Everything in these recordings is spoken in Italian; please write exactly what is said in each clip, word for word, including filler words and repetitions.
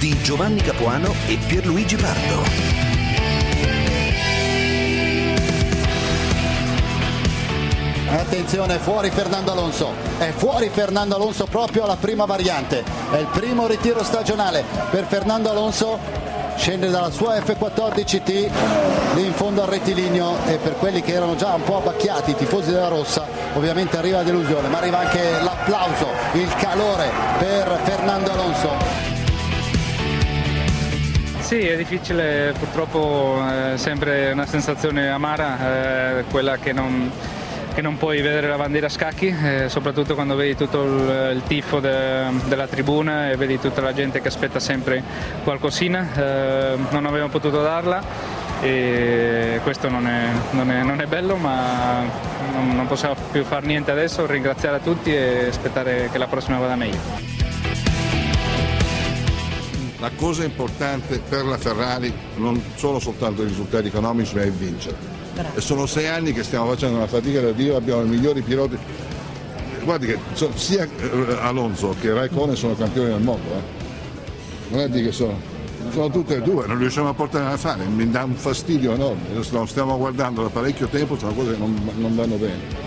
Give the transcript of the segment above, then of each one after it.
di Giovanni Capuano e Pierluigi Pardo. Attenzione, fuori Fernando Alonso, è fuori Fernando Alonso proprio alla prima variante, è il primo ritiro stagionale per Fernando Alonso, scende dalla sua F quattordici T lì in fondo al rettilineo, e per quelli che erano già un po' abbacchiati, i tifosi della rossa, ovviamente arriva la delusione, ma arriva anche l'applauso, il calore per Fernando Alonso. Sì, è difficile, purtroppo è sempre una sensazione amara, eh, quella che non... che non puoi vedere la bandiera a scacchi, eh, soprattutto quando vedi tutto il, il tifo de, della tribuna e vedi tutta la gente che aspetta sempre qualcosina. Eh, non abbiamo potuto darla e questo non è, non è, non è bello, ma non, non possiamo più fare niente adesso, ringraziare a tutti e aspettare che la prossima vada meglio. La cosa importante per la Ferrari non sono soltanto i risultati economici, ma è vincere. E sono sei anni che stiamo facendo una fatica da Dio, abbiamo i migliori piloti. Guardi che sia Alonso che Raikkonen sono campioni del mondo, eh. Non è di che sono, sono tutte e due, non riusciamo a portare a fare, mi dà un fastidio enorme. Lo stiamo guardando da parecchio tempo, sono cose che non, non vanno bene.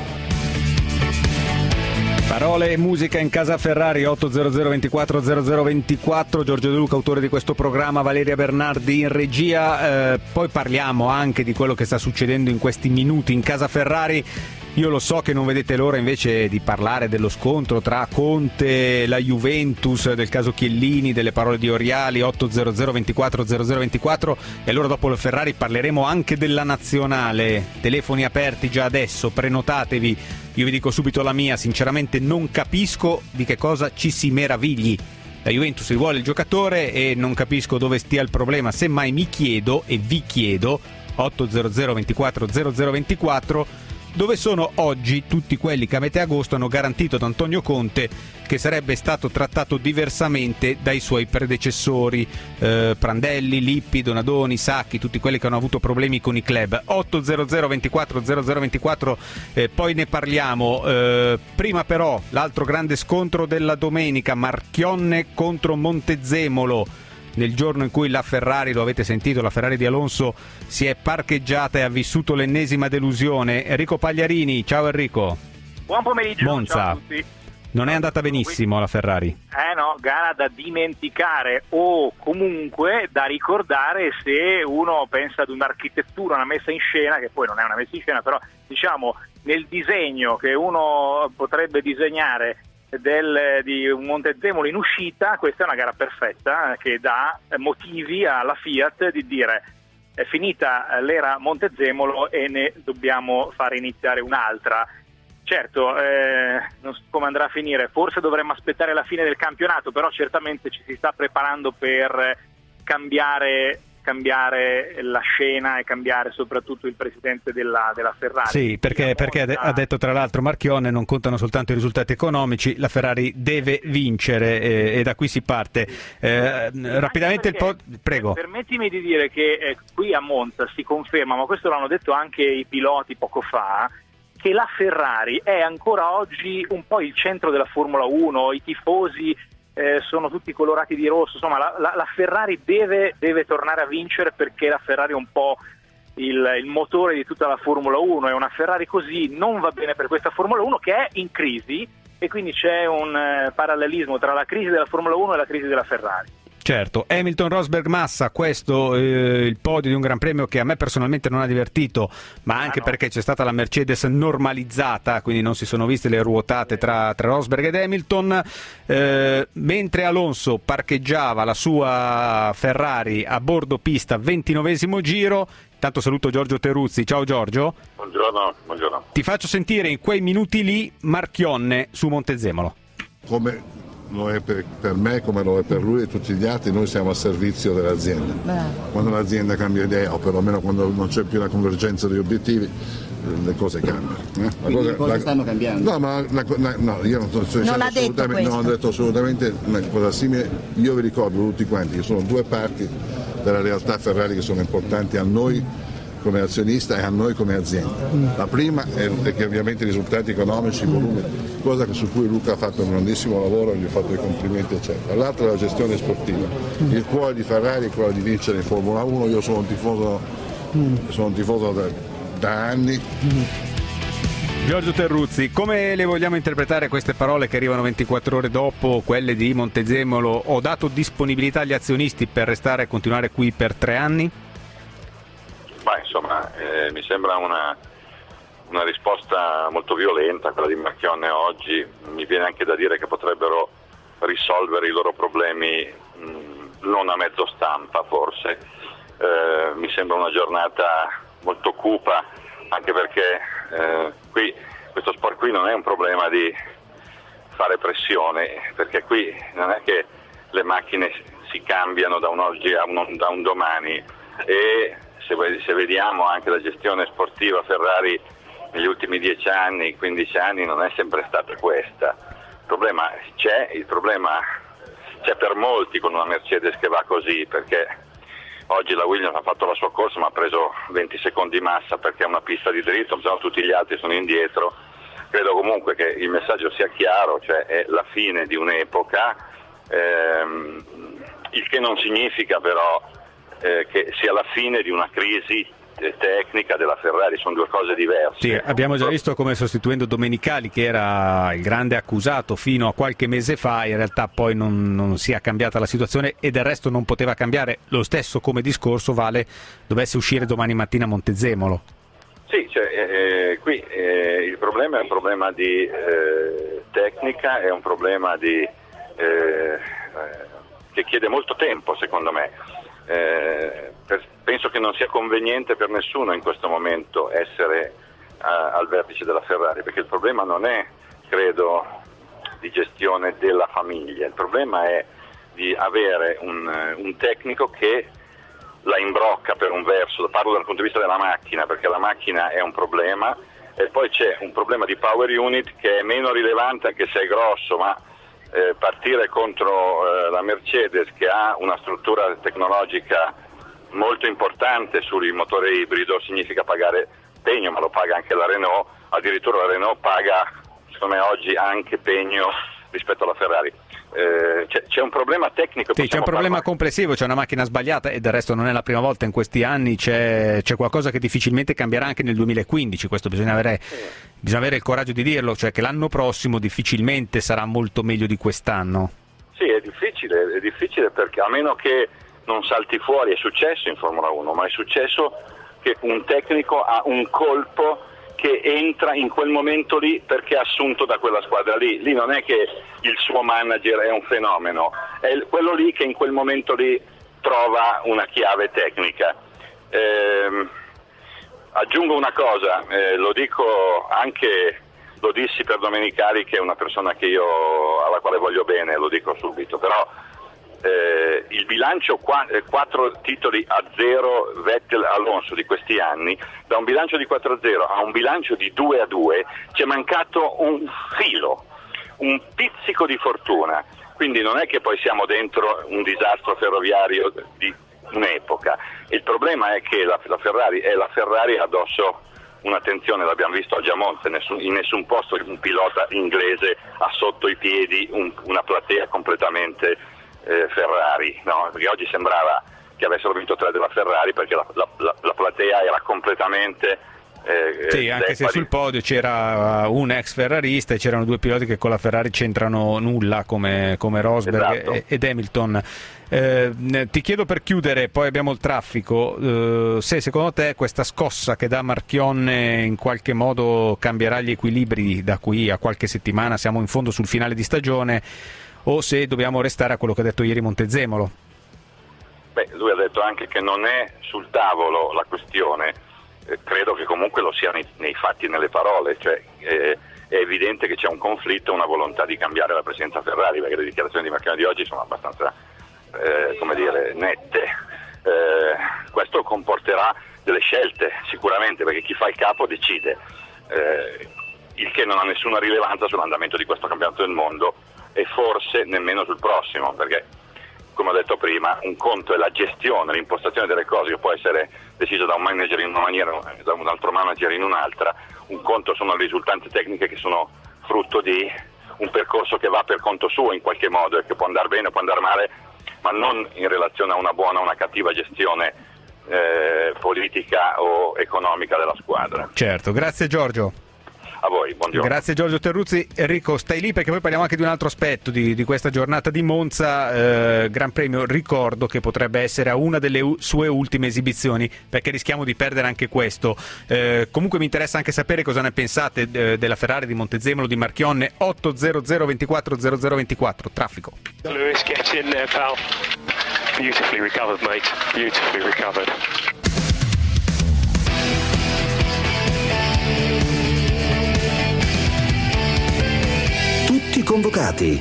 Parole e musica in casa Ferrari, otto zero zero ventiquattro zero zero ventiquattro, Giorgio De Luca, autore di questo programma, Valeria Bernardi in regia. Eh, poi parliamo anche di quello che sta succedendo in questi minuti in casa Ferrari. Io lo so che non vedete l'ora invece di parlare dello scontro tra Conte e la Juventus, del caso Chiellini, delle parole di Oriali, otto zero zero ventiquattro zero zero ventiquattro, e allora dopo la Ferrari parleremo anche della nazionale. Telefoni aperti già adesso, prenotatevi. Io vi dico subito la mia, sinceramente non capisco di che cosa ci si meravigli. La Juventus vuole il giocatore e non capisco dove stia il problema, semmai mi chiedo e vi chiedo, otto zero zero ventiquattro zero zero ventiquattro, dove sono oggi tutti quelli che a metà agosto hanno garantito ad Antonio Conte che sarebbe stato trattato diversamente dai suoi predecessori, eh, Prandelli, Lippi, Donadoni, Sacchi, tutti quelli che hanno avuto problemi con i club. otto zero zero ventiquattro zero zero ventiquattro, eh, poi ne parliamo. Eh, prima però l'altro grande scontro della domenica, Marchionne contro Montezemolo. Nel giorno in cui la Ferrari, lo avete sentito, la Ferrari di Alonso si è parcheggiata e ha vissuto l'ennesima delusione. Enrico Pagliarini, ciao Enrico. Buon pomeriggio, Monza. ciao a tutti. Non è andata benissimo la Ferrari. Eh no, gara da dimenticare o comunque da ricordare se uno pensa ad un'architettura, una messa in scena, che poi non è una messa in scena, però diciamo nel disegno che uno potrebbe disegnare Del, di un Montezemolo in uscita. Questa è una gara perfetta eh, che dà motivi alla Fiat di dire è finita l'era Montezemolo e ne dobbiamo fare iniziare un'altra. Certo, eh, non so come andrà a finire, forse dovremmo aspettare la fine del campionato, però certamente ci si sta preparando per cambiare cambiare la scena e cambiare soprattutto il presidente della, della Ferrari. Sì, perché, perché ha detto tra l'altro Marchionne non contano soltanto i risultati economici, la Ferrari deve vincere e, e da qui si parte. Eh, rapidamente il po'... Prego. Permettimi di dire che eh, qui a Monza si conferma, ma questo l'hanno detto anche i piloti poco fa, che la Ferrari è ancora oggi un po' il centro della Formula uno, i tifosi Eh, sono tutti colorati di rosso, insomma la, la, la Ferrari deve, deve tornare a vincere, perché la Ferrari è un po' il, il motore di tutta la Formula uno, e una Ferrari così non va bene per questa Formula uno che è in crisi, e quindi c'è un eh, parallelismo tra la crisi della Formula uno e la crisi della Ferrari. Certo, Hamilton, Rosberg, Massa, questo eh, il podio di un Gran Premio che a me personalmente non ha divertito, ma anche ah, no. perché c'è stata la Mercedes normalizzata, quindi non si sono viste le ruotate tra, tra Rosberg ed Hamilton, eh, mentre Alonso parcheggiava la sua Ferrari a bordo pista, ventinovesimo giro. Intanto saluto Giorgio Teruzzi, ciao Giorgio. Buongiorno, buongiorno. Ti faccio sentire in quei minuti lì Marchionne su Montezemolo. Come lo è per, per me, come lo è per lui e tutti gli altri, noi siamo a servizio dell'azienda. Beh. Quando l'azienda cambia idea, o perlomeno quando non c'è più la convergenza degli obiettivi, le cose cambiano. Eh? La Quindi cosa, le cose la, stanno cambiando? No, ma la, la, no, io non sto dicendo assolutamente, non ho detto assolutamente una cosa simile. Io vi ricordo tutti quanti che sono due parti della realtà Ferrari che sono importanti a noi come azionista e a noi come azienda. La prima è, è che ovviamente i risultati economici, i volumi, cosa su cui Luca ha fatto un grandissimo lavoro, gli ho fatto i complimenti eccetera. L'altra è la gestione sportiva, il cuore di Ferrari è quello di vincere in Formula uno, io sono un tifoso, sono un tifoso da, da anni. Giorgio Terruzzi, come le vogliamo interpretare queste parole che arrivano ventiquattro ore dopo quelle di Montezemolo? Ho dato disponibilità agli azionisti per restare e continuare qui per tre anni? Beh, insomma, eh, mi sembra una, una risposta molto violenta quella di Marchionne oggi. Mi viene anche da dire che potrebbero risolvere i loro problemi mh, non a mezzo stampa forse. Eh, mi sembra una giornata molto cupa, anche perché eh, qui questo sport qui non è un problema di fare pressione, perché qui non è che le macchine si cambiano da un oggi a un, da un domani, e se, se vediamo anche la gestione sportiva Ferrari negli ultimi dieci anni, quindici anni non è sempre stata questa. Il problema c'è, il problema c'è per molti con una Mercedes che va così, perché oggi la Williams ha fatto la sua corsa ma ha preso venti secondi massa perché è una pista di dritto, se no tutti gli altri sono indietro. Credo comunque che il messaggio sia chiaro, cioè è la fine di un'epoca, ehm, il che non significa però eh, che sia la fine di una crisi tecnica della Ferrari, sono due cose diverse. Sì, abbiamo già visto come sostituendo Domenicali, che era il grande accusato fino a qualche mese fa, in realtà poi non, non sia cambiata la situazione e del resto non poteva cambiare. Lo stesso come discorso vale dovesse uscire domani mattina Montezemolo. Sì, cioè, eh, qui eh, il problema è un problema di eh, tecnica, è un problema di, eh, eh, che chiede molto tempo secondo me. Eh, per, penso che non sia conveniente per nessuno in questo momento essere a, al vertice della Ferrari, perché il problema non è, credo, di gestione della famiglia, il problema è di avere un, un tecnico che la imbrocca per un verso, parlo dal punto di vista della macchina, perché la macchina è un problema, e poi c'è un problema di power unit che è meno rilevante anche se è grosso, ma Eh, partire contro eh, la Mercedes, che ha una struttura tecnologica molto importante sul motore ibrido, significa pagare pegno, ma lo paga anche la Renault, addirittura la Renault paga secondo me oggi anche pegno rispetto alla Ferrari. Eh, c'è, c'è un problema tecnico. Sì, c'è un problema parlare. complessivo, c'è una macchina sbagliata e del resto non è la prima volta in questi anni, c'è, c'è qualcosa che difficilmente cambierà anche nel duemilaquindici, questo bisogna avere, sì. bisogna avere il coraggio di dirlo, cioè che l'anno prossimo difficilmente sarà molto meglio di quest'anno. Sì, è difficile, è difficile perché a meno che non salti fuori, è successo in Formula uno, ma è successo che un tecnico ha un colpo che entra in quel momento lì perché è assunto da quella squadra lì. Lì non è che il suo manager è un fenomeno, è quello lì che in quel momento lì trova una chiave tecnica. Eh, aggiungo una cosa, eh, lo dico anche, lo dissi per Domenicali, che è una persona che io, alla quale voglio bene, lo dico subito, però Eh, il bilancio qua, eh, quattro titoli a zero Vettel-Alonso di questi anni, da un bilancio di quattro a zero a un bilancio di due a due ci è mancato un filo, un pizzico di fortuna, quindi non è che poi siamo dentro un disastro ferroviario di un'epoca. Il problema è che la, la Ferrari è la Ferrari addosso un'attenzione, l'abbiamo visto oggi a Monza, nessun, in nessun posto un pilota inglese ha sotto i piedi un, una platea completamente Eh, Ferrari, no? Perché oggi sembrava che avessero vinto tre della Ferrari perché la, la, la, la platea era completamente eh, sì, anche se sul podio c'era un ex ferrarista e c'erano due piloti che con la Ferrari c'entrano nulla come, come Rosberg esatto. ed Hamilton. Eh, ti chiedo per chiudere, poi abbiamo il traffico, eh, se secondo te questa scossa che dà Marchionne in qualche modo cambierà gli equilibri da qui a qualche settimana, siamo in fondo sul finale di stagione, o se dobbiamo restare a quello che ha detto ieri Montezemolo? Beh, lui ha detto anche che non è sul tavolo la questione, eh, credo che comunque lo sia nei, nei fatti e nelle parole, cioè eh, è evidente che c'è un conflitto, una volontà di cambiare la presidenza Ferrari, perché le dichiarazioni di Marchionne di oggi sono abbastanza eh, come dire, nette. Eh, questo comporterà delle scelte sicuramente, perché chi fa il capo decide, eh, il che non ha nessuna rilevanza sull'andamento di questo campionato del mondo e forse nemmeno sul prossimo, perché come ho detto prima, un conto è la gestione, l'impostazione delle cose che può essere decisa da un manager in una maniera, da un altro manager in un'altra, un conto sono le risultanze tecniche che sono frutto di un percorso che va per conto suo in qualche modo e che può andare bene o può andare male, ma non in relazione a una buona o una cattiva gestione eh, politica o economica della squadra. Certo, grazie Giorgio. A voi, buongiorno. Grazie Giorgio Terruzzi. Enrico, stai lì perché poi parliamo anche di un altro aspetto di, di questa giornata di Monza, eh, Gran Premio, ricordo che potrebbe essere a una delle u- sue ultime esibizioni, perché rischiamo di perdere anche questo. Eh, comunque mi interessa anche sapere cosa ne pensate eh, della Ferrari di Montezemolo, di Marchionne. Otto zero zero ventiquattro zero zero ventiquattro, traffico. Lewis, get in there, pal. Beautifully recovered, mate. Beautifully recovered. Tutti convocati.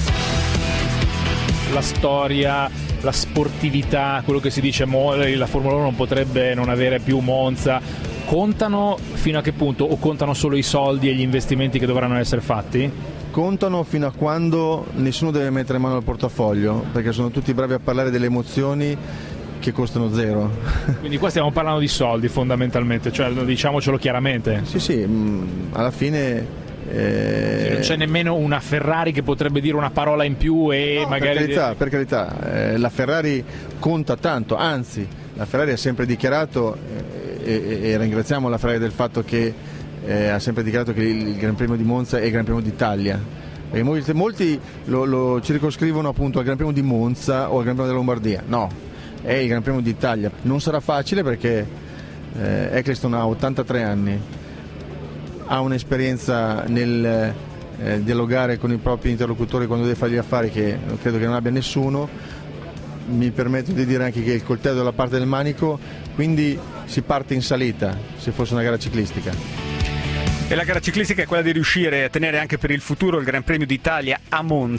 La storia, la sportività, quello che si dice, la Formula uno non potrebbe non avere più Monza, contano fino a che punto, o contano solo i soldi e gli investimenti che dovranno essere fatti? Contano fino a quando nessuno deve mettere mano al portafoglio, perché sono tutti bravi a parlare delle emozioni che costano zero. Quindi qua stiamo parlando di soldi fondamentalmente, cioè diciamocelo chiaramente. Sì, sì, mh, alla fine... Eh... non c'è nemmeno una Ferrari che potrebbe dire una parola in più e no, magari... Per carità, per carità. Eh, la Ferrari conta tanto, anzi, la Ferrari ha sempre dichiarato, eh, e, e ringraziamo la Ferrari del fatto che eh, ha sempre dichiarato che il Gran Premio di Monza è il Gran Premio d'Italia. E molti, molti lo, lo circoscrivono appunto al Gran Premio di Monza o al Gran Premio della Lombardia. No, è il Gran Premio d'Italia. Non sarà facile perché eh, Eccleston ha ottantatré anni, ha un'esperienza nel eh, dialogare con i propri interlocutori quando deve fare gli affari che credo che non abbia nessuno. Mi permetto di dire anche che il coltello dalla parte del manico, quindi si parte in salita se fosse una gara ciclistica. E la gara ciclistica è quella di riuscire a tenere anche per il futuro il Gran Premio d'Italia a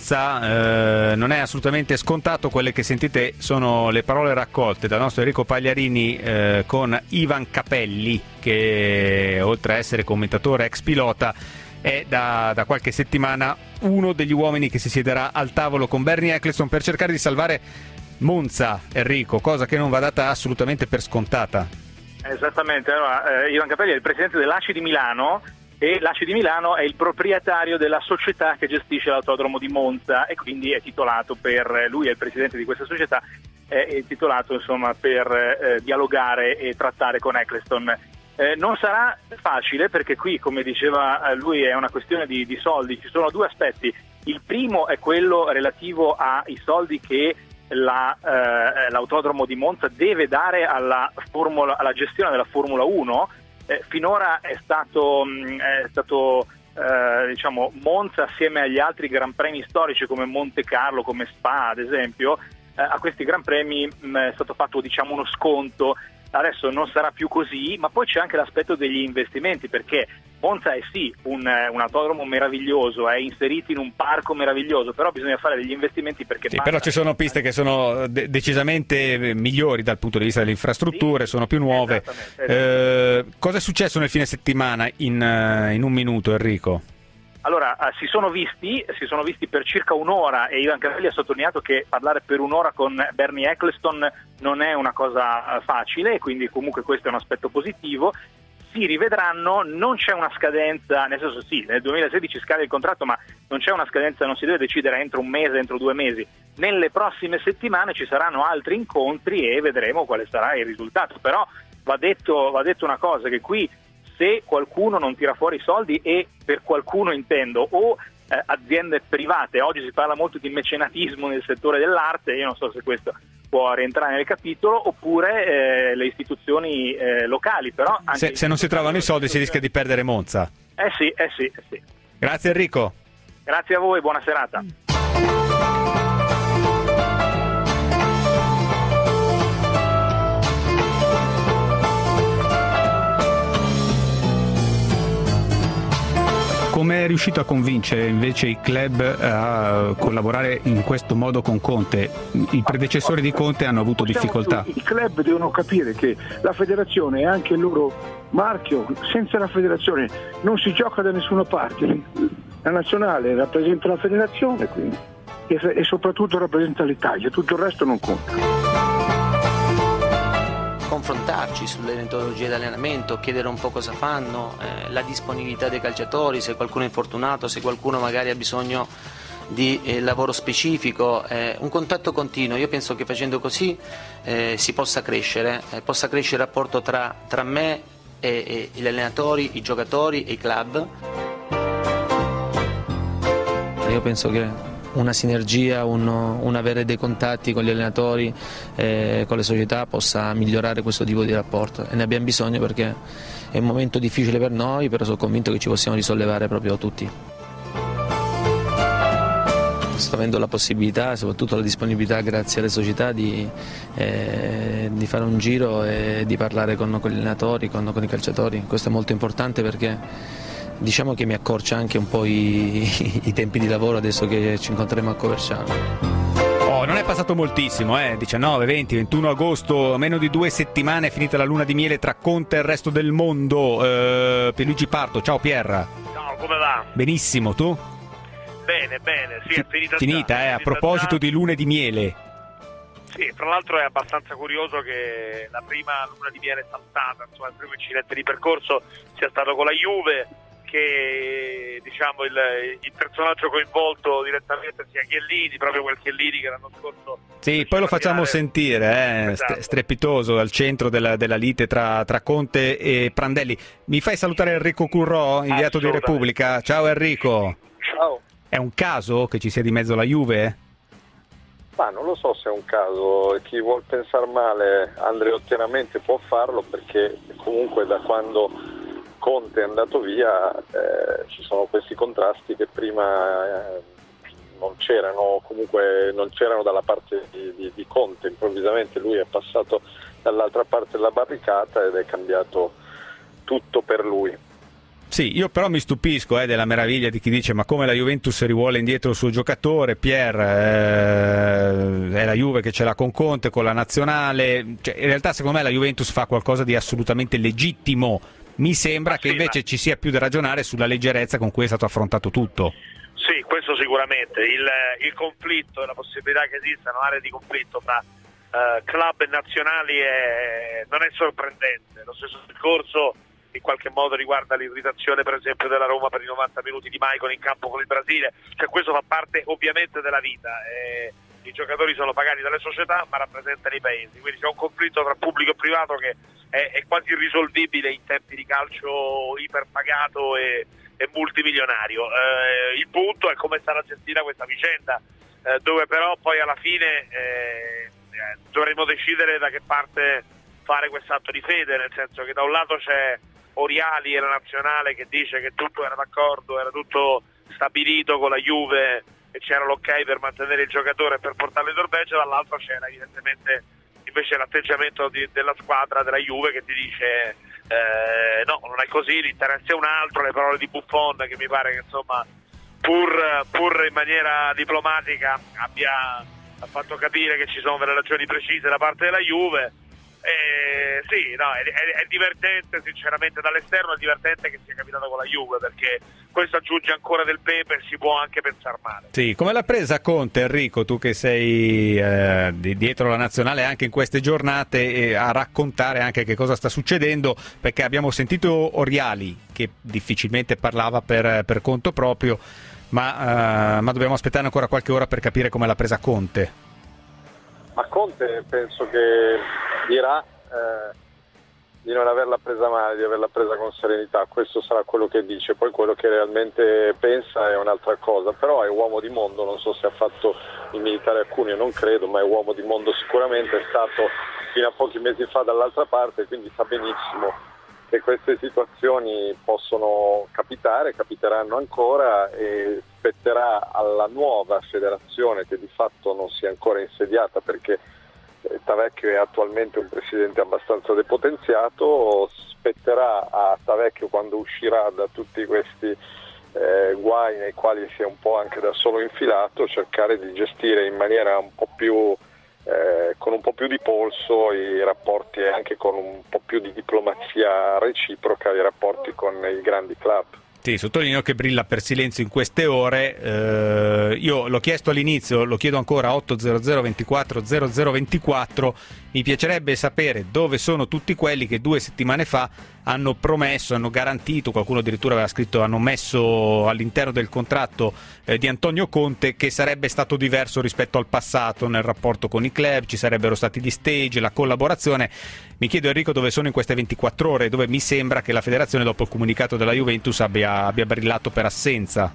Monza. Eh, non è assolutamente scontato. Quelle che sentite sono le parole raccolte dal nostro Enrico Pagliarini eh, con Ivan Capelli, che oltre a essere commentatore ex pilota è da, da qualche settimana uno degli uomini che si siederà al tavolo con Bernie Eccleston per cercare di salvare Monza, Enrico, cosa che non va data assolutamente per scontata. Esattamente, allora, eh, Ivan Capelli è il presidente dell'A C I di Milano e l'A C I di Milano è il proprietario della società che gestisce l'autodromo di Monza e quindi è titolato per, lui è il presidente di questa società, è titolato insomma per eh, dialogare e trattare con Eccleston. Eh, non sarà facile perché qui, come diceva lui, è una questione di, di soldi. Ci sono due aspetti. Il primo è quello relativo ai soldi che La, eh, l'autodromo di Monza deve dare alla, formula, alla gestione della Formula uno. Eh, finora è stato, mh, è stato eh, diciamo, Monza assieme agli altri Gran Premi storici come Monte Carlo, come Spa ad esempio, eh, a questi Gran Premi mh, è stato fatto diciamo, uno sconto. Adesso non sarà più così, ma poi c'è anche l'aspetto degli investimenti, perché Monza è sì un, un autodromo meraviglioso, è inserito in un parco meraviglioso, però bisogna fare degli investimenti perché... Sì, però ci sono piste che sono de- decisamente migliori dal punto di vista delle infrastrutture, sì, sono più nuove. Esattamente, esattamente. Eh, cosa è successo nel fine settimana in, uh, in un minuto, Enrico? Allora, eh, si sono visti, si sono visti per circa un'ora e Ivan Capelli ha sottolineato che parlare per un'ora con Bernie Eccleston non è una cosa facile e quindi comunque questo è un aspetto positivo. Si rivedranno, non c'è una scadenza, nel senso sì, nel duemilasedici scade il contratto, ma non c'è una scadenza, non si deve decidere entro un mese, entro due mesi. Nelle prossime settimane ci saranno altri incontri e vedremo quale sarà il risultato. Però va detto, va detto una cosa, che qui se qualcuno non tira fuori i soldi, e per qualcuno intendo o eh, aziende private, oggi si parla molto di mecenatismo nel settore dell'arte, io non so se questo può rientrare nel capitolo, oppure eh, le istituzioni eh, locali, però anche se, se non si trovano i soldi si rischia di perdere Monza. Eh sì, eh sì, eh sì. Grazie Enrico. Grazie a voi, buona serata. Come è riuscito a convincere invece i club a collaborare in questo modo con Conte? I predecessori di Conte hanno avuto difficoltà. I club devono capire che la federazione è anche il loro marchio. Senza la federazione non si gioca da nessuna parte. La nazionale rappresenta la federazione, quindi e, e soprattutto rappresenta l'Italia, tutto il resto non conta. Confrontarci sulle metodologie di allenamento, chiedere un po' cosa fanno, eh, la disponibilità dei calciatori, se qualcuno è infortunato, se qualcuno magari ha bisogno di eh, lavoro specifico, eh, un contatto continuo. Io penso che facendo così eh, si possa crescere, eh, possa crescere il rapporto tra, tra me e, e gli allenatori, i giocatori e i club. Io penso che una sinergia, un, un avere dei contatti con gli allenatori, eh, con le società possa migliorare questo tipo di rapporto, e ne abbiamo bisogno perché è un momento difficile per noi, però sono convinto che ci possiamo risollevare proprio tutti. Sto avendo la possibilità e soprattutto la disponibilità, grazie alle società, di, eh, di fare un giro e di parlare con, con gli allenatori, con, con i calciatori. Questo è molto importante perché diciamo che mi accorcia anche un po' i, i tempi di lavoro adesso che ci incontreremo a Coverciano. Oh, non è passato moltissimo, eh? diciannove, venti, ventuno agosto, meno di due settimane è finita la luna di miele tra Conte e il resto del mondo. Eh, Pierluigi Parto, ciao Pierra. Ciao, come va? Benissimo, tu? Bene, bene, sì, è finita. Finita, già, eh, a proposito già. di lune di miele. Sì, tra l'altro è abbastanza curioso che la prima luna di miele saltata, insomma il primo incidente di percorso sia stato con la Juve, che diciamo il, il personaggio coinvolto direttamente sia Chiellini, proprio quel Chiellini che l'anno scorso. Sì, poi lo facciamo tirare... sentire, eh, esatto. strepitoso al centro della, della lite tra, tra Conte e Prandelli. Mi fai salutare Enrico Currò, inviato di Repubblica. Ciao Enrico. Ciao. È un caso che ci sia di mezzo la Juve? Ma non lo so se è un caso, chi vuol pensare male andreottianamente può farlo, perché comunque da quando Conte è andato via eh, ci sono questi contrasti che prima eh, non c'erano, comunque non c'erano dalla parte di, di, di Conte. Improvvisamente lui è passato dall'altra parte della barricata ed è cambiato tutto per lui. Sì, io però mi stupisco eh, della meraviglia di chi dice ma come la Juventus rivuole indietro il suo giocatore. Pier, eh, è la Juve che ce l'ha con Conte, con la nazionale, cioè, in realtà secondo me la Juventus fa qualcosa di assolutamente legittimo. Mi sembra ah, che sì, invece ma... ci sia più da ragionare sulla leggerezza con cui è stato affrontato tutto. Sì, questo sicuramente. Il, il conflitto e la possibilità che esistano aree di conflitto tra uh, club e nazionali è, non è sorprendente. Lo stesso discorso in qualche modo riguarda l'irritazione per esempio della Roma per i novanta minuti di Maicon in campo con il Brasile, cioè questo fa parte ovviamente della vita. Eh, i giocatori sono pagati dalle società ma rappresentano i paesi, quindi c'è un conflitto tra pubblico e privato che è, è quasi irrisolvibile in tempi di calcio iperpagato e, e multimilionario. Eh, il punto è come sarà gestita questa vicenda, eh, dove però poi alla fine eh, dovremo decidere da che parte fare quest'atto di fede, nel senso che da un lato c'è Oriali e la nazionale che dice che tutto era d'accordo, era tutto stabilito con la Juve e c'era l'ok per mantenere il giocatore e per portarlo in sorveggio, dall'altro c'era evidentemente invece l'atteggiamento di, della squadra della Juve che ti dice eh, no, non è così, l'interesse è un altro. Le parole di Buffon che mi pare che insomma pur, pur in maniera diplomatica abbia ha fatto capire che ci sono delle ragioni precise da parte della Juve. Eh, sì, no, è, è, è divertente sinceramente dall'esterno, è divertente che sia capitato con la Juve, perché questo aggiunge ancora del pepe e si può anche pensare male. Sì, come l'ha presa Conte, Enrico, tu che sei eh, dietro la nazionale anche in queste giornate, eh, a raccontare anche che cosa sta succedendo, perché abbiamo sentito Oriali che difficilmente parlava per, per conto proprio, ma, eh, ma dobbiamo aspettare ancora qualche ora per capire come l'ha presa Conte. Ma Conte penso che dirà eh, di non averla presa male, di averla presa con serenità, questo sarà quello che dice, poi quello che realmente pensa è un'altra cosa, però è uomo di mondo, non so se ha fatto il militare a Cuneo, non credo, ma è uomo di mondo sicuramente, è stato fino a pochi mesi fa dall'altra parte, quindi sa benissimo che queste situazioni possono capitare, capiteranno ancora e spetterà alla nuova federazione, che di fatto non si è ancora insediata perché Tavecchio è attualmente un presidente abbastanza depotenziato, spetterà a Tavecchio, quando uscirà da tutti questi eh, guai nei quali si è un po' anche da solo infilato, cercare di gestire in maniera un po' più Eh, con un po' più di polso i rapporti e anche con un po' più di diplomazia reciproca i rapporti con i grandi club. Sì, sottolineo che brilla per silenzio in queste ore. Eh, io l'ho chiesto all'inizio, lo chiedo ancora a otto zero zero ventiquattro zero zero ventiquattro. Mi piacerebbe sapere dove sono tutti quelli che due settimane fa hanno promesso, hanno garantito, qualcuno addirittura aveva scritto, hanno messo all'interno del contratto eh, di Antonio Conte che sarebbe stato diverso rispetto al passato nel rapporto con i club, ci sarebbero stati gli stage, la collaborazione. Mi chiedo, Enrico, dove sono in queste ventiquattro ore, dove mi sembra che la federazione dopo il comunicato della Juventus abbia, abbia brillato per assenza.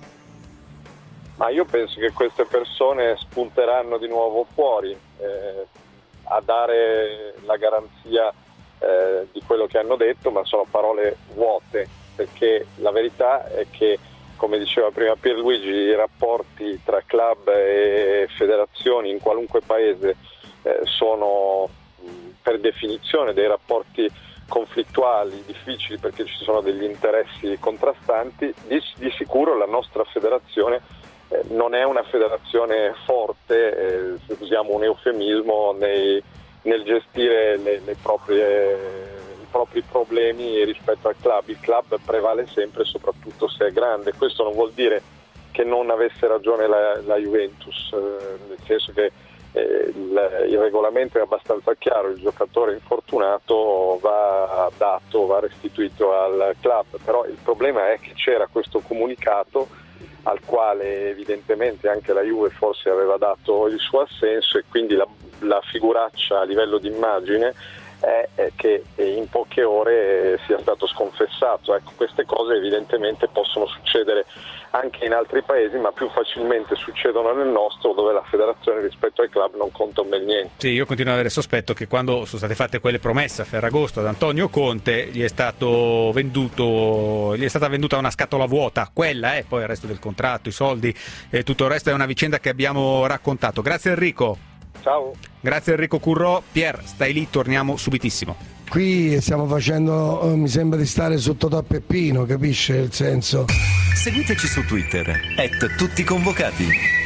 Ma io penso che queste persone spunteranno di nuovo fuori eh, a dare la garanzia eh, di quello che hanno detto, ma sono parole vuote, perché la verità è che, come diceva prima Pierluigi, i rapporti tra club e federazioni in qualunque paese eh, sono per definizione dei rapporti conflittuali, difficili, perché ci sono degli interessi contrastanti. Di, di sicuro la nostra federazione eh, non è una federazione forte, eh, se usiamo un eufemismo, nei, nel gestire le, le proprie, i propri problemi rispetto al club. Il club prevale sempre, soprattutto se è grande. Questo non vuol dire che non avesse ragione la, la Juventus, eh, nel senso che Eh, il, il regolamento è abbastanza chiaro, il giocatore infortunato va dato, va restituito al club, però il problema è che c'era questo comunicato al quale evidentemente anche la Juve forse aveva dato il suo assenso, e quindi la, la figuraccia a livello di immagine è, è che in poche ore sia stato sconfessato. Ecco, queste cose evidentemente possono succedere anche in altri paesi, ma più facilmente succedono nel nostro, dove la federazione rispetto ai club non conta un bel niente. Sì, io continuo ad avere sospetto che quando sono state fatte quelle promesse a Ferragosto ad Antonio Conte gli è stato venduto, gli è stata venduta una scatola vuota, quella è, poi il resto del contratto, i soldi e tutto il resto è una vicenda che abbiamo raccontato. Grazie Enrico. Ciao. Grazie Enrico Currò. Pier, stai lì, torniamo subitissimo. Qui stiamo facendo, mi sembra di stare sotto da Peppino, capisce il senso? Seguiteci su Twitter, at tutti convocati.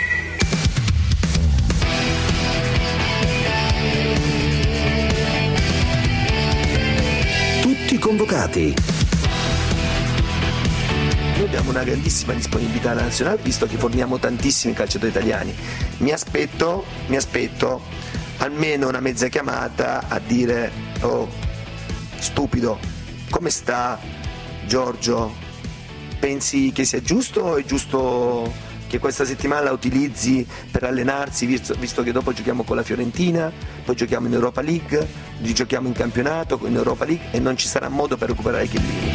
Tutti convocati. Noi abbiamo una grandissima disponibilità nazionale, visto che forniamo tantissimi calciatori italiani. Mi aspetto, mi aspetto almeno una mezza chiamata a dire: oh, stupido, come sta Giorgio? Pensi che sia giusto o è giusto che questa settimana la utilizzi per allenarsi, visto, visto che dopo giochiamo con la Fiorentina, poi giochiamo in Europa League, giochiamo in campionato in Europa League e non ci sarà modo per recuperare Chiellini?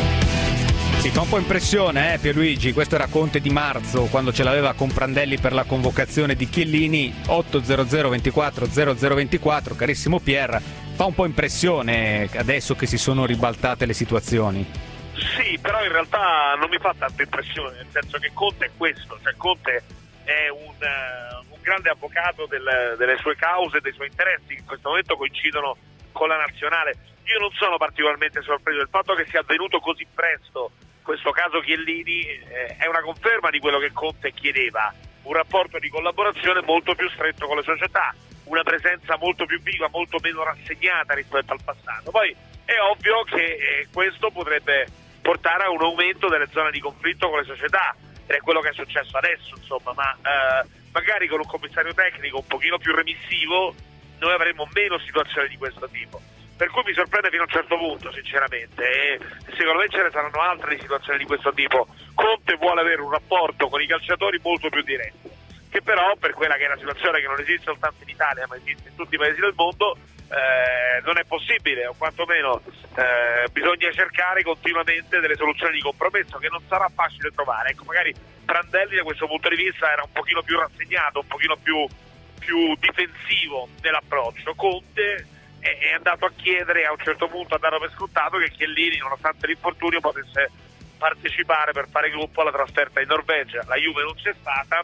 Sì, fa un po' impressione, eh, Pierluigi. Questo era Conte di marzo, quando ce l'aveva con Prandelli per la convocazione di Chiellini. Otto zero zero ventiquattro zero zero ventiquattro, carissimo Pier, fa un po' impressione adesso che si sono ribaltate le situazioni. Sì, però in realtà non mi fa tanta impressione, nel senso che Conte è questo, cioè Conte è un, uh, un grande avvocato del, delle sue cause, dei suoi interessi, che in questo momento coincidono con la nazionale. Io non sono particolarmente sorpreso, il fatto che sia avvenuto così presto questo caso Chiellini eh, è una conferma di quello che Conte chiedeva, un rapporto di collaborazione molto più stretto con le società, una presenza molto più viva, molto meno rassegnata rispetto al passato. Poi è ovvio che eh, questo potrebbe portare a un aumento delle zone di conflitto con le società, ed è quello che è successo adesso, insomma, ma eh, magari con un commissario tecnico un pochino più remissivo noi avremmo meno situazioni di questo tipo. Per cui mi sorprende fino a un certo punto, sinceramente, e secondo me ce ne saranno altre di situazioni di questo tipo. Conte vuole avere un rapporto con i calciatori molto più diretto, che però, per quella che è una situazione che non esiste soltanto in Italia ma esiste in tutti i paesi del mondo, eh, non è possibile, o quantomeno eh, bisogna cercare continuamente delle soluzioni di compromesso che non sarà facile trovare. Ecco, magari Prandelli da questo punto di vista era un pochino più rassegnato, un pochino più, più difensivo nell'approccio. Conte è andato a chiedere, a un certo punto ha dato per scontato che Chiellini, nonostante l'infortunio, potesse partecipare per fare gruppo alla trasferta in Norvegia. La Juve non c'è stata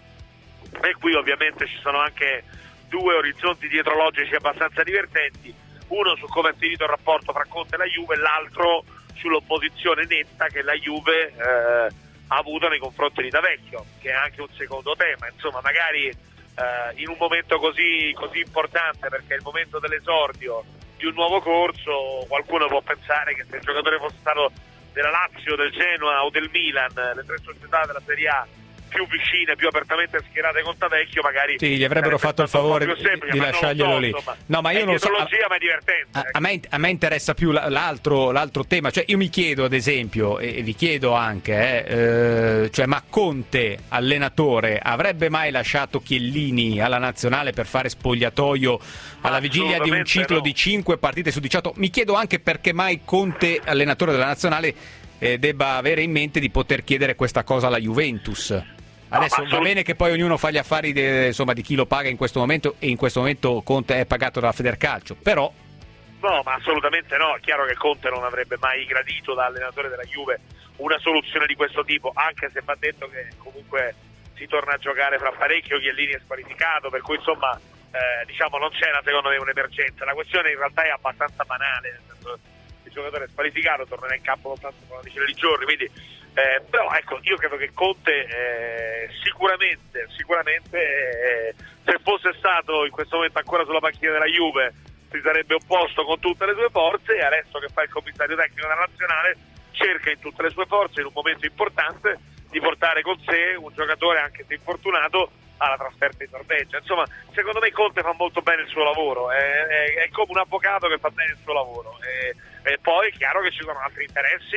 e qui ovviamente ci sono anche due orizzonti dietrologici abbastanza divertenti, uno su come è finito il rapporto tra Conte e la Juve, l'altro sull'opposizione netta che la Juve eh, ha avuto nei confronti di Davecchio, che è anche un secondo tema. Insomma, magari Uh, in un momento così, così importante, perché è il momento dell'esordio di un nuovo corso, qualcuno può pensare che se il giocatore fosse stato della Lazio, del Genoa o del Milan, le tre società della Serie A più vicine, più apertamente schierate con Tavecchio, magari sì, gli avrebbero fatto il favore di, semplice, di lasciarglielo so, lì. Insomma, no, ma io non so, ma è divertente. A, a, me, a me interessa più l'altro, l'altro tema, cioè io mi chiedo ad esempio, e, e vi chiedo anche, eh, eh, cioè ma Conte, allenatore, avrebbe mai lasciato Chiellini alla nazionale per fare spogliatoio alla vigilia di un ciclo no. di cinque partite su diciotto? Mi chiedo anche perché mai Conte, allenatore della nazionale, eh, debba avere in mente di poter chiedere questa cosa alla Juventus. Adesso no, va bene che poi ognuno fa gli affari de, insomma, di chi lo paga in questo momento, e in questo momento Conte è pagato dalla Federcalcio, però no, ma assolutamente no. È chiaro che Conte non avrebbe mai gradito da allenatore della Juve una soluzione di questo tipo, anche se va detto che comunque si torna a giocare fra parecchio, Chiellini è squalificato, per cui insomma eh, diciamo non c'era secondo me un'emergenza. La questione in realtà è abbastanza banale, nel senso che il giocatore è squalificato, tornerà in campo soltanto tra una decina di giorni, quindi Eh, però ecco, io credo che Conte eh, sicuramente sicuramente eh, se fosse stato in questo momento ancora sulla panchina della Juve si sarebbe opposto con tutte le sue forze, e adesso che fa il commissario tecnico della nazionale cerca in tutte le sue forze in un momento importante di portare con sé un giocatore, anche se infortunato, alla trasferta in Norvegia. Insomma, secondo me Conte fa molto bene il suo lavoro, è, è, è come un avvocato che fa bene il suo lavoro, e, e poi è chiaro che ci sono altri interessi,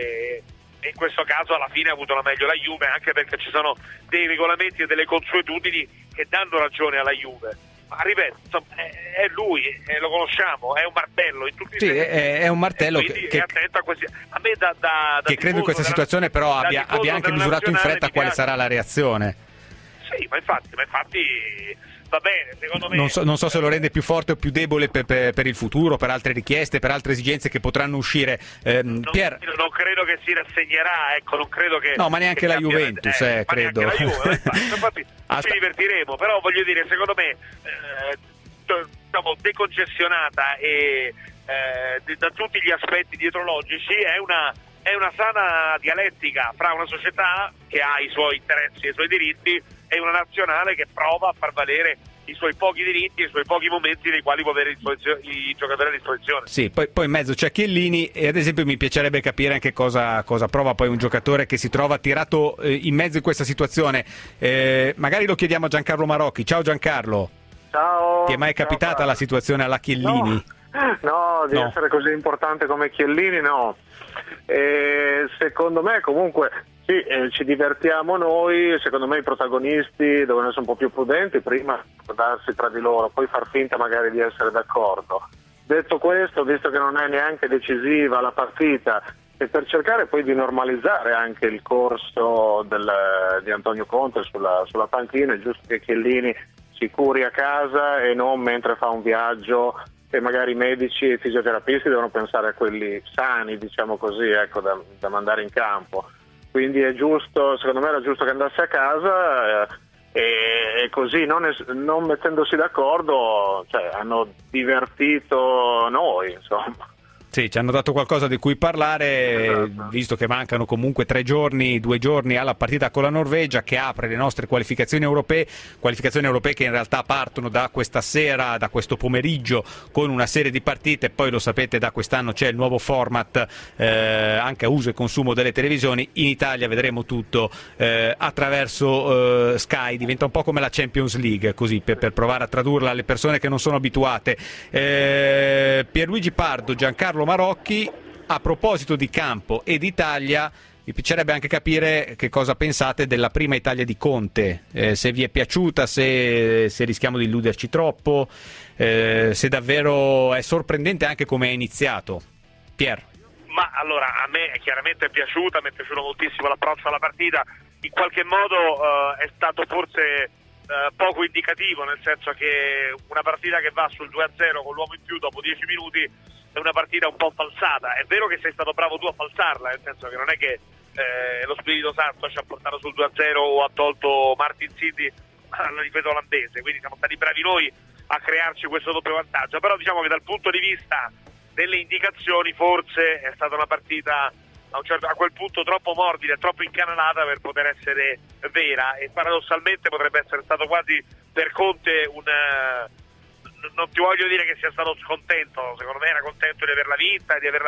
e e in questo caso alla fine ha avuto la meglio la Juve, anche perché ci sono dei regolamenti e delle consuetudini che danno ragione alla Juve. Ma ripeto, insomma, è, è lui, è, lo conosciamo, è un martello in tutti i sì, sensi. È, è un martello che, che, attento a, questi, a me da, da, da che credo in questa situazione però abbia, abbia anche misurato in fretta quale piace. sarà la reazione. Sì, ma infatti, ma infatti va bene, secondo me. Non so, non so se lo rende più forte o più debole per, per, per il futuro, per altre richieste, per altre esigenze che potranno uscire. Eh, non, Pier... non credo che si rassegnerà, ecco, non credo che. No, ma neanche la Juventus, eh, eh, credo. Neanche la Juve, infatti, infatti ci divertiremo, però voglio dire, secondo me, eh, diciamo, decongestionata e eh, da tutti gli aspetti dietrologici è una. È una sana dialettica fra una società che ha i suoi interessi e i suoi diritti e una nazionale che prova a far valere i suoi pochi diritti e i suoi pochi momenti nei quali può avere i giocatori a disposizione. Sì, poi, poi in mezzo c'è Chiellini, e ad esempio mi piacerebbe capire anche cosa, cosa prova poi un giocatore che si trova tirato eh, in mezzo in questa situazione. Eh, magari lo chiediamo a Giancarlo Marocchi. Ciao Giancarlo. Ciao. Ti è mai capitata ciao, la situazione alla Chiellini? No, no di no. essere così importante come Chiellini no. E secondo me comunque sì, eh, ci divertiamo noi, secondo me i protagonisti devono essere un po' più prudenti, prima darsi tra di loro, poi far finta magari di essere d'accordo. Detto questo, visto che non è neanche decisiva la partita, e per cercare poi di normalizzare anche il corso del, di Antonio Conte sulla, sulla panchina, è giusto che Chiellini si curi a casa e non mentre fa un viaggio, e magari i medici e i fisioterapisti devono pensare a quelli sani, diciamo così, ecco, da, da mandare in campo. Quindi è giusto, secondo me era giusto che andasse a casa eh, e, e così non, es- non mettendosi d'accordo, cioè, hanno divertito noi, insomma. Sì, ci hanno dato qualcosa di cui parlare, esatto. Visto che mancano comunque tre giorni, due giorni alla partita con la Norvegia, che apre le nostre qualificazioni europee, qualificazioni europee che in realtà partono da questa sera, da questo pomeriggio, con una serie di partite. Poi lo sapete, da quest'anno c'è il nuovo format eh, anche a uso e consumo delle televisioni. In Italia vedremo tutto eh, attraverso eh, Sky, diventa un po' come la Champions League, così per, per provare a tradurla alle persone che non sono abituate. Eh, Pierluigi Pardo, Giancarlo Marocchi, a proposito di campo e d'Italia, mi piacerebbe anche capire che cosa pensate della prima Italia di Conte, eh, se vi è piaciuta, se, se rischiamo di illuderci troppo, eh, se davvero è sorprendente anche come è iniziato. Pier. Ma allora, a me è chiaramente piaciuta, mi è piaciuto moltissimo l'approccio alla partita, in qualche modo uh, è stato forse uh, poco indicativo, nel senso che una partita che va sul due a zero con l'uomo in più dopo dieci minuti è una partita un po' falsata. È vero che sei stato bravo tu a falsarla, nel senso che non è che eh, lo Spirito Santo ci ha portato sul due a zero o ha tolto Martin City alla difesa olandese, quindi siamo stati bravi noi a crearci questo doppio vantaggio, però diciamo che dal punto di vista delle indicazioni forse è stata una partita a, un certo, a quel punto troppo morbida, troppo incanalata per poter essere vera, e paradossalmente potrebbe essere stato quasi per Conte un... non ti voglio dire che sia stato scontento, secondo me era contento di averla vinta, di averla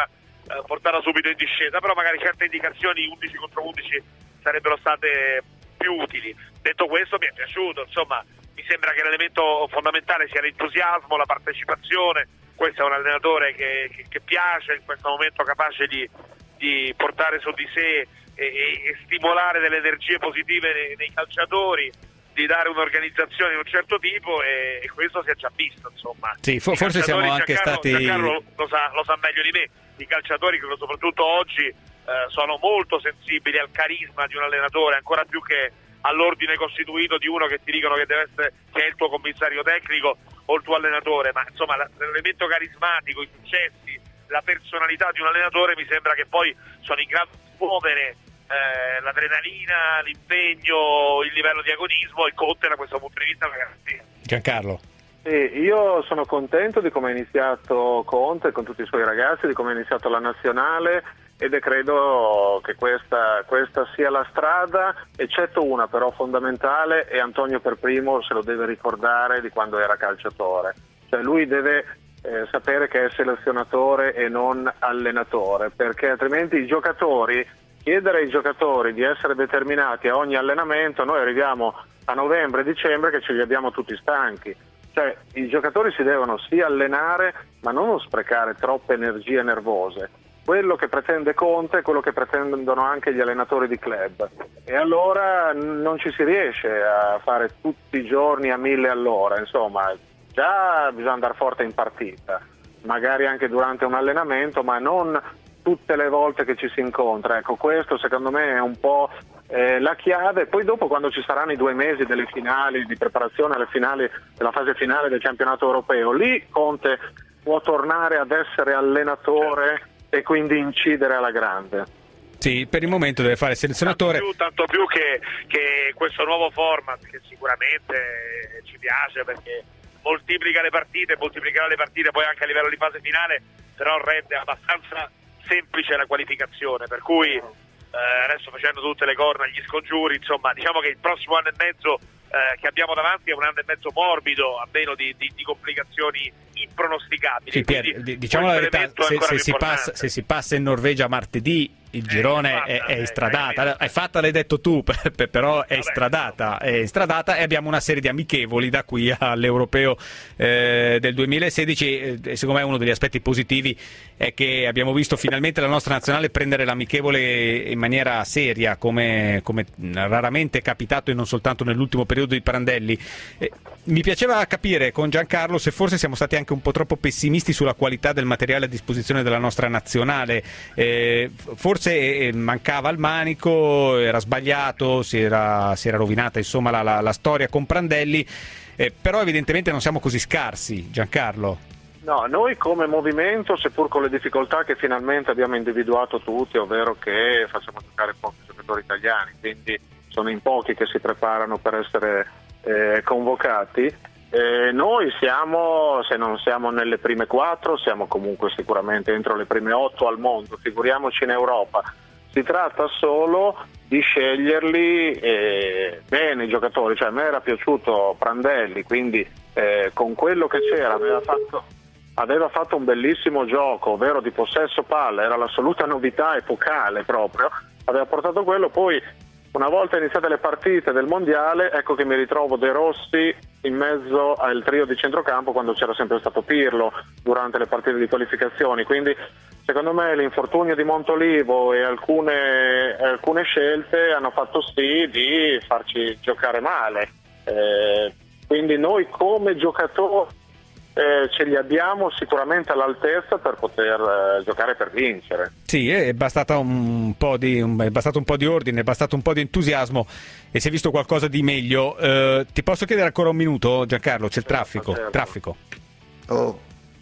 eh, portarla subito in discesa, però magari certe indicazioni undici contro undici sarebbero state più utili. Detto questo, mi è piaciuto, insomma, mi sembra che l'elemento fondamentale sia l'entusiasmo, la partecipazione. Questo è un allenatore che, che, che piace, in questo momento capace di, di portare su di sé e, e, e stimolare delle energie positive nei, nei calciatori, di dare un'organizzazione di un certo tipo, e, e questo si è già visto, insomma. Sì, for, forse siamo anche Giancarlo, stati... Giancarlo lo sa, lo sa meglio di me, i calciatori, credo soprattutto oggi, eh, sono molto sensibili al carisma di un allenatore, ancora più che all'ordine costituito di uno che ti dicono che deve essere, che è il tuo commissario tecnico o il tuo allenatore, ma insomma l'elemento carismatico, i successi, la personalità di un allenatore mi sembra che poi sono in grado di muovere eh, l'adrenalina, l'impegno, il livello di agonismo, e Conte da questo punto di vista è una garanzia. Giancarlo. Sì, io sono contento di come è iniziato Conte con tutti i suoi ragazzi, di come è iniziato la nazionale, ed credo che questa, questa sia la strada, eccetto una però fondamentale, e Antonio per primo se lo deve ricordare di quando era calciatore, cioè lui deve eh, sapere che è selezionatore e non allenatore, perché altrimenti i giocatori, chiedere ai giocatori di essere determinati a ogni allenamento, noi arriviamo a novembre, dicembre che ce li abbiamo tutti stanchi. Cioè i giocatori si devono sì allenare, ma non sprecare troppe energie nervose. Quello che pretende Conte è quello che pretendono anche gli allenatori di club, e allora non ci si riesce a fare tutti i giorni a mille all'ora, insomma già bisogna andare forte in partita, magari anche durante un allenamento, ma non tutte le volte che ci si incontra. Ecco, questo secondo me è un po' eh, la chiave. Poi dopo, quando ci saranno i due mesi delle finali, di preparazione alle finali, della fase finale del campionato europeo, lì Conte può tornare ad essere allenatore e quindi incidere alla grande. Sì, per il momento deve fare selezionatore. Tanto più, tanto più che, che questo nuovo format, che sicuramente ci piace perché moltiplica le partite, moltiplicherà le partite poi anche a livello di fase finale, però rende abbastanza semplice la qualificazione, per cui eh, adesso facendo tutte le corna, gli scongiuri, insomma diciamo che il prossimo anno e mezzo eh, che abbiamo davanti è un anno e mezzo morbido, a meno di, di, di complicazioni impronosticabili. Sì, Pier, diciamo la verità, se, se, si passa, se si passa in Norvegia martedì il girone eh, è, è estradata, è fatta, l'hai detto tu, però è estradata, è estradata, e abbiamo una serie di amichevoli da qui all'Europeo eh, del duemilasedici. E secondo me uno degli aspetti positivi è che abbiamo visto finalmente la nostra nazionale prendere l'amichevole in maniera seria, come, come raramente è capitato, e non soltanto nell'ultimo periodo di Prandelli. Eh, mi piaceva capire con Giancarlo se forse siamo stati anche un po' troppo pessimisti sulla qualità del materiale a disposizione della nostra nazionale. Eh, forse mancava il manico, era sbagliato, si era, si era rovinata insomma la, la, la storia con Prandelli, eh, però evidentemente non siamo così scarsi, Giancarlo. No, noi come movimento, seppur con le difficoltà che finalmente abbiamo individuato tutti, ovvero che facciamo giocare pochi giocatori italiani, quindi sono in pochi che si preparano per essere eh, convocati, Eh, noi siamo, se non siamo nelle prime quattro, siamo comunque sicuramente entro le prime otto al mondo, figuriamoci in Europa. Si tratta solo di sceglierli eh, bene i giocatori, cioè a me era piaciuto Prandelli, quindi eh, con quello che c'era aveva fatto, aveva fatto un bellissimo gioco, ovvero di possesso palla, era l'assoluta novità epocale proprio, aveva portato quello. Poi una volta iniziate le partite del mondiale, ecco che mi ritrovo De Rossi in mezzo al trio di centrocampo quando c'era sempre stato Pirlo durante le partite di qualificazioni, quindi secondo me l'infortunio di Montolivo e alcune, alcune scelte hanno fatto sì di farci giocare male, eh, quindi noi come giocatori Eh, ce li abbiamo sicuramente all'altezza per poter eh, giocare per vincere. Sì, è bastato un po' di un, è bastato un po' di ordine, è bastato un po' di entusiasmo e si è visto qualcosa di meglio. Eh, ti posso chiedere ancora un minuto, Giancarlo? C'è il traffico. Certo. Traffico. Oh,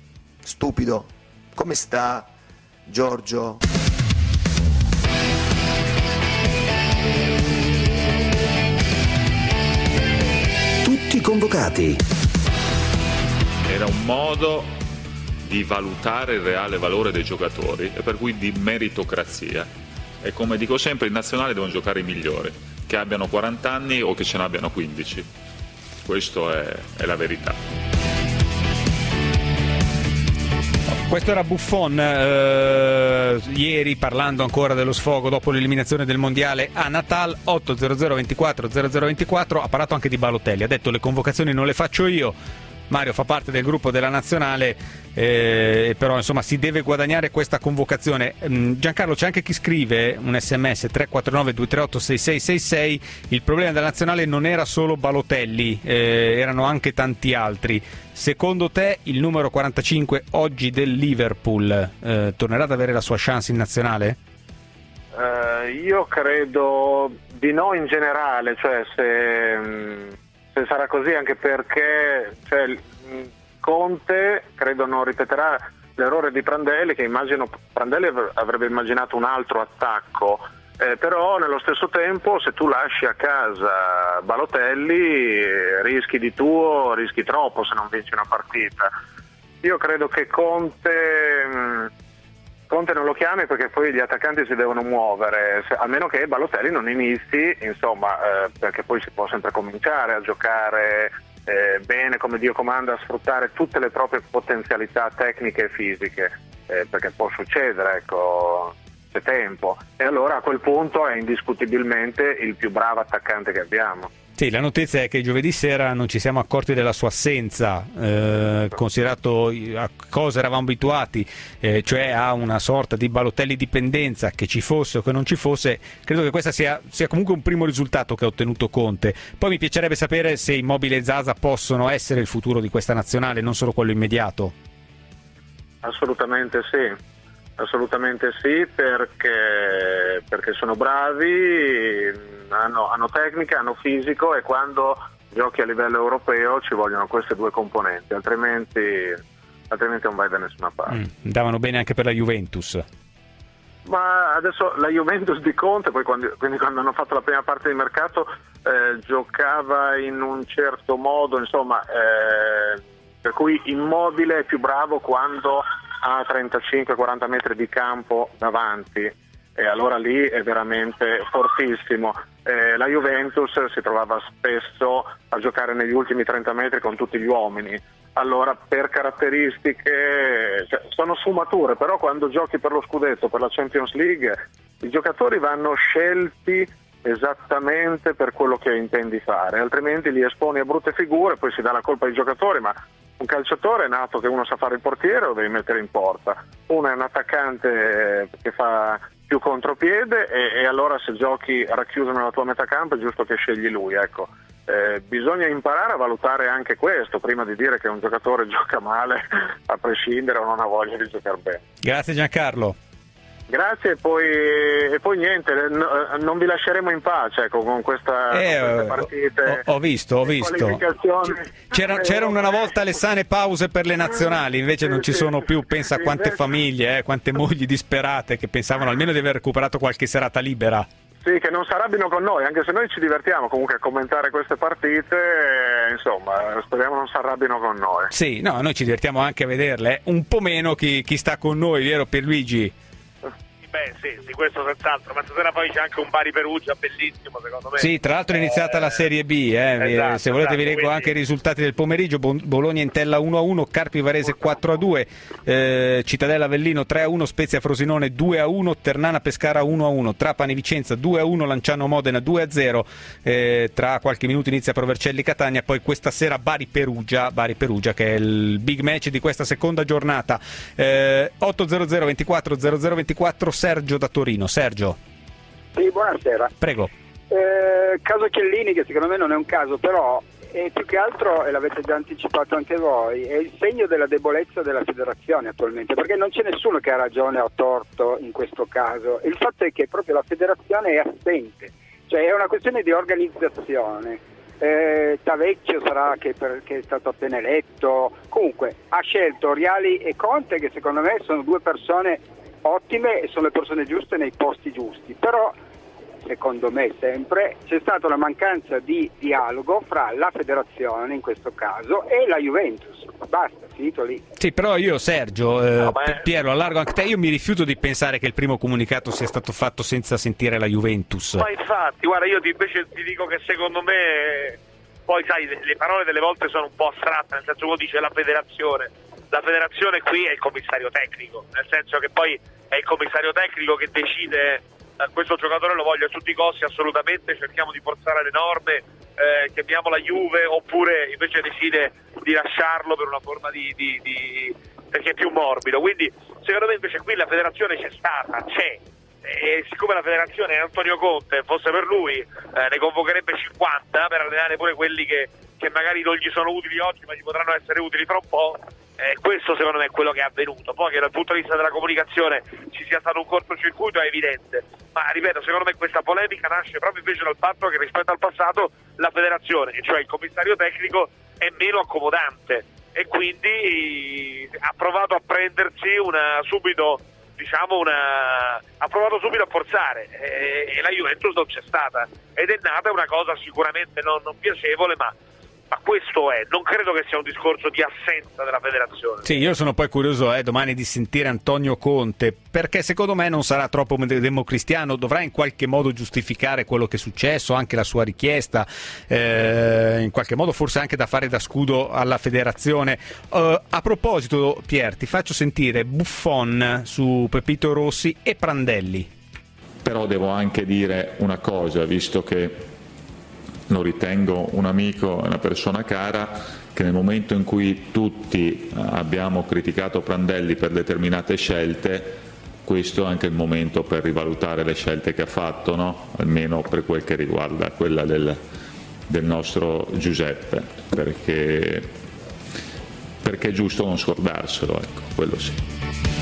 stupido. Come sta Giorgio? Tutti convocati. Era un modo di valutare il reale valore dei giocatori e per cui di meritocrazia. E come dico sempre, in nazionale devono giocare i migliori, che abbiano quaranta anni o che ce ne abbiano quindici. Questo è, è la verità. Questo era Buffon, eh, ieri parlando ancora dello sfogo dopo l'eliminazione del mondiale a Natal. Otto zero zero ventiquattro zero zero ventiquattro, ha parlato anche di Balotelli, ha detto le convocazioni non le faccio io, Mario fa parte del gruppo della nazionale, eh, però insomma si deve guadagnare questa convocazione. Giancarlo, c'è anche chi scrive un sms tre quattro nove due tre otto sei sei sei sei, il problema della nazionale non era solo Balotelli, eh, erano anche tanti altri. Secondo te il numero quarantacinque oggi del Liverpool eh, tornerà ad avere la sua chance in nazionale? Uh, io credo di no in generale, cioè se, se sarà così, anche perché cioè, Conte credo non ripeterà l'errore di Prandelli, che immagino Prandelli avrebbe immaginato un altro attacco, eh, però nello stesso tempo se tu lasci a casa Balotelli eh, rischi di tuo, rischi troppo se non vinci una partita. Io credo che Conte mh, Conte non lo chiami perché poi gli attaccanti si devono muovere, se, a meno che Balotelli non inizi, insomma, eh, perché poi si può sempre cominciare a giocare eh, bene come Dio comanda, a sfruttare tutte le proprie potenzialità tecniche e fisiche, eh, perché può succedere, ecco, c'è tempo. E allora a quel punto è indiscutibilmente il più bravo attaccante che abbiamo. Sì, la notizia è che giovedì sera non ci siamo accorti della sua assenza, eh, considerato a cosa eravamo abituati, eh, cioè a una sorta di Balotelli dipendenza, che ci fosse o che non ci fosse. Credo che questo sia, sia comunque un primo risultato che ha ottenuto Conte. Poi mi piacerebbe sapere se Immobile e Zaza possono essere il futuro di questa nazionale, non solo quello immediato. Assolutamente sì. Assolutamente sì, perché, perché sono bravi, hanno, hanno tecnica, hanno fisico, e quando giochi a livello europeo ci vogliono queste due componenti, altrimenti, altrimenti non vai da nessuna parte. Mm, andavano bene anche per la Juventus. Ma adesso la Juventus di Conte, poi quando, quindi quando hanno fatto la prima parte di mercato, eh, giocava in un certo modo, insomma, eh, per cui Immobile è più bravo quando a trentacinque quaranta metri di campo davanti, e allora lì è veramente fortissimo. Eh, la Juventus si trovava spesso a giocare negli ultimi trenta metri con tutti gli uomini, allora per caratteristiche, cioè, sono sfumature, però quando giochi per lo scudetto, per la Champions League, i giocatori vanno scelti esattamente per quello che intendi fare, altrimenti li esponi a brutte figure, poi si dà la colpa ai giocatori, ma un calciatore è nato che uno sa fare il portiere, lo devi mettere in porta, uno è un attaccante che fa più contropiede, e, e allora se giochi racchiuso nella tua metà campo è giusto che scegli lui, ecco. Eh, bisogna imparare a valutare anche questo prima di dire che un giocatore gioca male a prescindere o non ha voglia di giocare bene. Grazie Giancarlo. Grazie, e poi, e poi niente, no, non vi lasceremo in pace, ecco, con, questa, eh, con queste partite. Ho, ho visto, ho visto. C'era, c'erano una volta le sane pause per le nazionali, invece non ci sono più. Pensa a quante famiglie, eh, quante mogli disperate che pensavano almeno di aver recuperato qualche serata libera. Sì, che non si arrabbino con noi, anche se noi ci divertiamo comunque a commentare queste partite, eh, insomma, speriamo non si arrabbino con noi. Sì, no, noi ci divertiamo anche a vederle, eh. Un po' meno chi, chi sta con noi, vero Pierluigi? Beh sì, di questo senz'altro, ma stasera poi c'è anche un Bari Perugia bellissimo secondo me. Sì, tra l'altro è iniziata eh, la Serie B, eh. esatto, se volete esatto, vi leggo quindi anche i risultati del pomeriggio. Bologna Entella uno a uno, Carpi Varese quattro a due, eh, Cittadella Avellino tre a uno, Spezia Frosinone due a uno, Ternana Pescara uno a uno, Trapani Vicenza due a uno, Lanciano Modena due a zero, eh, tra qualche minuto inizia Provercelli Catania, poi questa sera Bari Perugia, Bari Perugia che è il big match di questa seconda giornata. eh, otto zero zero ventiquattro zero zero ventiquattro. Sergio da Torino. Sergio. Sì, buonasera. Prego. Eh, caso Chiellini, che secondo me non è un caso, però è più che altro, e l'avete già anticipato anche voi, è il segno della debolezza della federazione attualmente, perché non c'è nessuno che ha ragione o torto in questo caso. Il fatto è che proprio la federazione è assente, cioè è una questione di organizzazione. Eh, Tavecchio sarà che, per, che è stato appena eletto, comunque ha scelto Riali e Conte, che secondo me sono due persone ottime e sono le persone giuste nei posti giusti, però secondo me sempre c'è stata una mancanza di dialogo fra la federazione in questo caso e la Juventus. Basta, finito lì. Sì, però io Sergio, eh, no, Piero, allargo anche te, io mi rifiuto di pensare che il primo comunicato sia stato fatto senza sentire la Juventus. Ma infatti, guarda, io ti, invece ti dico che secondo me, poi sai, le, le parole delle volte sono un po' astratte, nel senso che uno dice la federazione, la federazione qui è il commissario tecnico, nel senso che poi è il commissario tecnico che decide eh, questo giocatore lo voglio a tutti i costi, assolutamente, cerchiamo di forzare le norme, eh, chiamiamo la Juve, oppure invece decide di lasciarlo per una forma di, di, di perché è più morbido. Quindi secondo me invece qui la federazione c'è stata, c'è, e siccome la federazione è Antonio Conte, fosse per lui eh, ne convocherebbe cinquanta per allenare pure quelli che, che magari non gli sono utili oggi ma gli potranno essere utili tra un po'. Eh, questo secondo me è quello che è avvenuto. Poi che dal punto di vista della comunicazione ci sia stato un cortocircuito è evidente, ma ripeto, secondo me questa polemica nasce proprio invece dal fatto che rispetto al passato la federazione, cioè il commissario tecnico, è meno accomodante e quindi ha provato a prendersi una subito diciamo una ha provato subito a forzare e, e la Juventus non c'è stata ed è nata una cosa sicuramente non, non piacevole, ma Ma questo è, non credo che sia un discorso di assenza della federazione. Sì, io sono poi curioso eh, domani di sentire Antonio Conte, perché secondo me non sarà troppo democristiano, dovrà in qualche modo giustificare quello che è successo, anche la sua richiesta, eh, in qualche modo forse anche da fare da scudo alla federazione. Uh, a proposito, Pier, ti faccio sentire Buffon su Pepito Rossi e Prandelli. Però devo anche dire una cosa, visto che lo ritengo un amico, una persona cara, che nel momento in cui tutti abbiamo criticato Prandelli per determinate scelte, questo è anche il momento per rivalutare le scelte che ha fatto, no? Almeno per quel che riguarda quella del, del nostro Giuseppe, perché, perché è giusto non scordarselo, ecco, quello sì.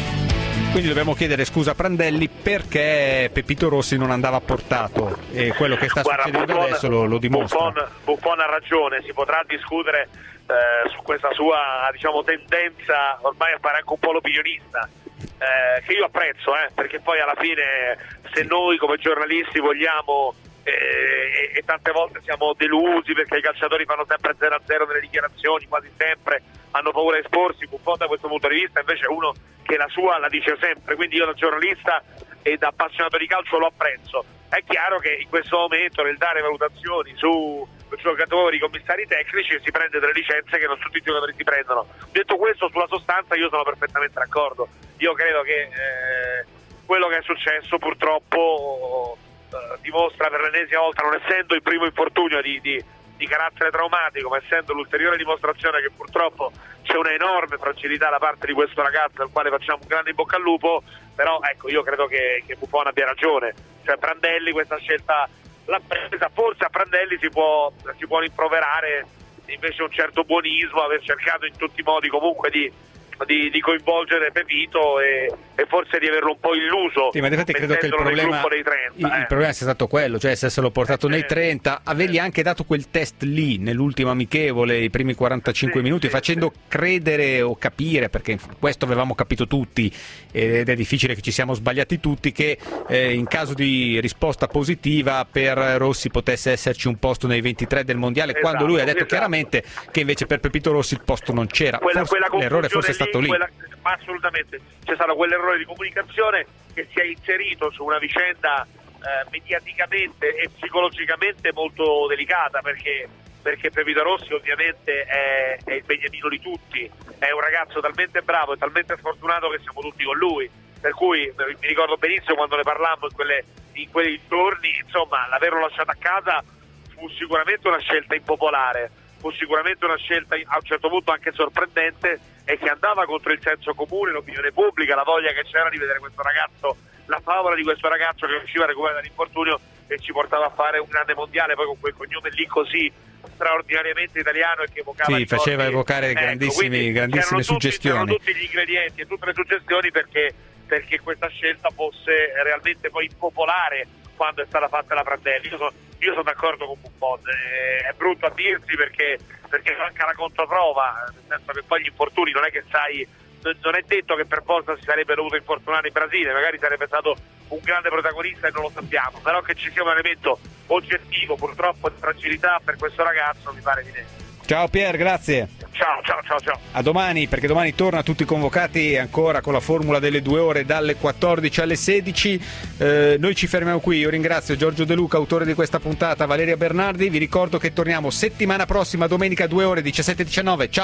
Quindi dobbiamo chiedere scusa a Prandelli perché Pepito Rossi non andava portato e quello che sta Guarda, succedendo Buffon, adesso lo, lo dimostra. Buffon, Buffon ha ragione, si potrà discutere eh, su questa sua diciamo tendenza ormai a fare anche un po' l'opinionista, eh, che io apprezzo, eh, perché poi alla fine se noi come giornalisti vogliamo eh, e, e tante volte siamo delusi perché i calciatori fanno sempre zero a zero nelle dichiarazioni, quasi sempre hanno paura di esporsi, Buffon da questo punto di vista invece è uno che la sua la dice sempre, quindi io da giornalista e da appassionato di calcio lo apprezzo. È chiaro che in questo momento nel dare valutazioni su giocatori, commissari tecnici, si prende delle licenze che non tutti i giocatori si prendono. Detto questo, sulla sostanza io sono perfettamente d'accordo, io credo che eh, quello che è successo purtroppo eh, dimostra per l'ennesima volta, non essendo il primo infortunio di, di di carattere traumatico, ma essendo l'ulteriore dimostrazione che purtroppo c'è una enorme fragilità da parte di questo ragazzo al quale facciamo un grande in bocca al lupo, però ecco, io credo che, che Buffon abbia ragione, cioè Prandelli questa scelta l'ha presa, forse a Prandelli si può, si può rimproverare invece un certo buonismo, aver cercato in tutti i modi comunque di Di, di coinvolgere Pepito e, e forse di averlo un po' illuso. Sì, ma infatti credo che il problema, dei trenta, il, eh. il problema sia stato quello, cioè esserselo portato eh, nei trenta, avergli eh. anche dato quel test lì nell'ultimo amichevole, i primi quarantacinque sì, minuti, sì, facendo sì. credere o capire, perché questo avevamo capito tutti ed è difficile che ci siamo sbagliati tutti, che eh, in caso di risposta positiva per Rossi potesse esserci un posto nei ventitré del mondiale, esatto, quando lui ha detto esatto. chiaramente che invece per Pepito Rossi il posto non c'era. Quella, forse, quella l'errore forse è stato lì. Quella, ma assolutamente c'è stato quell'errore di comunicazione che si è inserito su una vicenda eh, mediaticamente e psicologicamente molto delicata, perché, perché Pepito Rossi ovviamente è, è il beniamino di tutti, è un ragazzo talmente bravo e talmente fortunato che siamo tutti con lui, per cui mi ricordo benissimo quando ne parlammo in, quelle, in quei giorni, insomma l'averlo lasciato a casa fu sicuramente una scelta impopolare, fu sicuramente una scelta a un certo punto anche sorprendente e che andava contro il senso comune, l'opinione pubblica, la voglia che c'era di vedere questo ragazzo, la favola di questo ragazzo che riusciva a recuperare dall'infortunio e ci portava a fare un grande mondiale, poi con quel cognome lì così straordinariamente italiano e che evocava sì, faceva ricordi. evocare Ecco, grandissimi, grandissime tutti, suggestioni. C'erano tutti gli ingredienti e tutte le suggestioni perché, perché questa scelta fosse realmente poi impopolare quando è stata fatta la Prandelli. Io sono, io sono d'accordo con Buffon, eh, è brutto a dirsi perché, perché manca la controprova, nel senso che poi gli infortuni non è che sai, non è detto che per forza si sarebbe dovuto infortunare in Brasile, magari sarebbe stato un grande protagonista e non lo sappiamo, però che ci sia un elemento oggettivo purtroppo di fragilità per questo ragazzo mi pare evidente. Ciao Pier, grazie. Ciao, ciao, ciao, ciao. A domani, perché domani torna tutti convocati ancora con la formula delle due ore dalle quattordici alle sedici. Eh, noi ci fermiamo qui. Io ringrazio Giorgio De Luca, autore di questa puntata, Valeria Bernardi. Vi ricordo che torniamo settimana prossima, domenica, due ore, diciassette e diciannove. Ciao.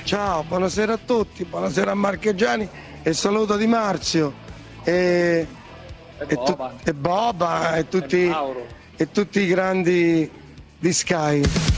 Ciao, buonasera a tutti, buonasera a Marchegiani e saluto Di Marzio e, e, e, tu, e Boba e tutti, e, e tutti i grandi di Sky.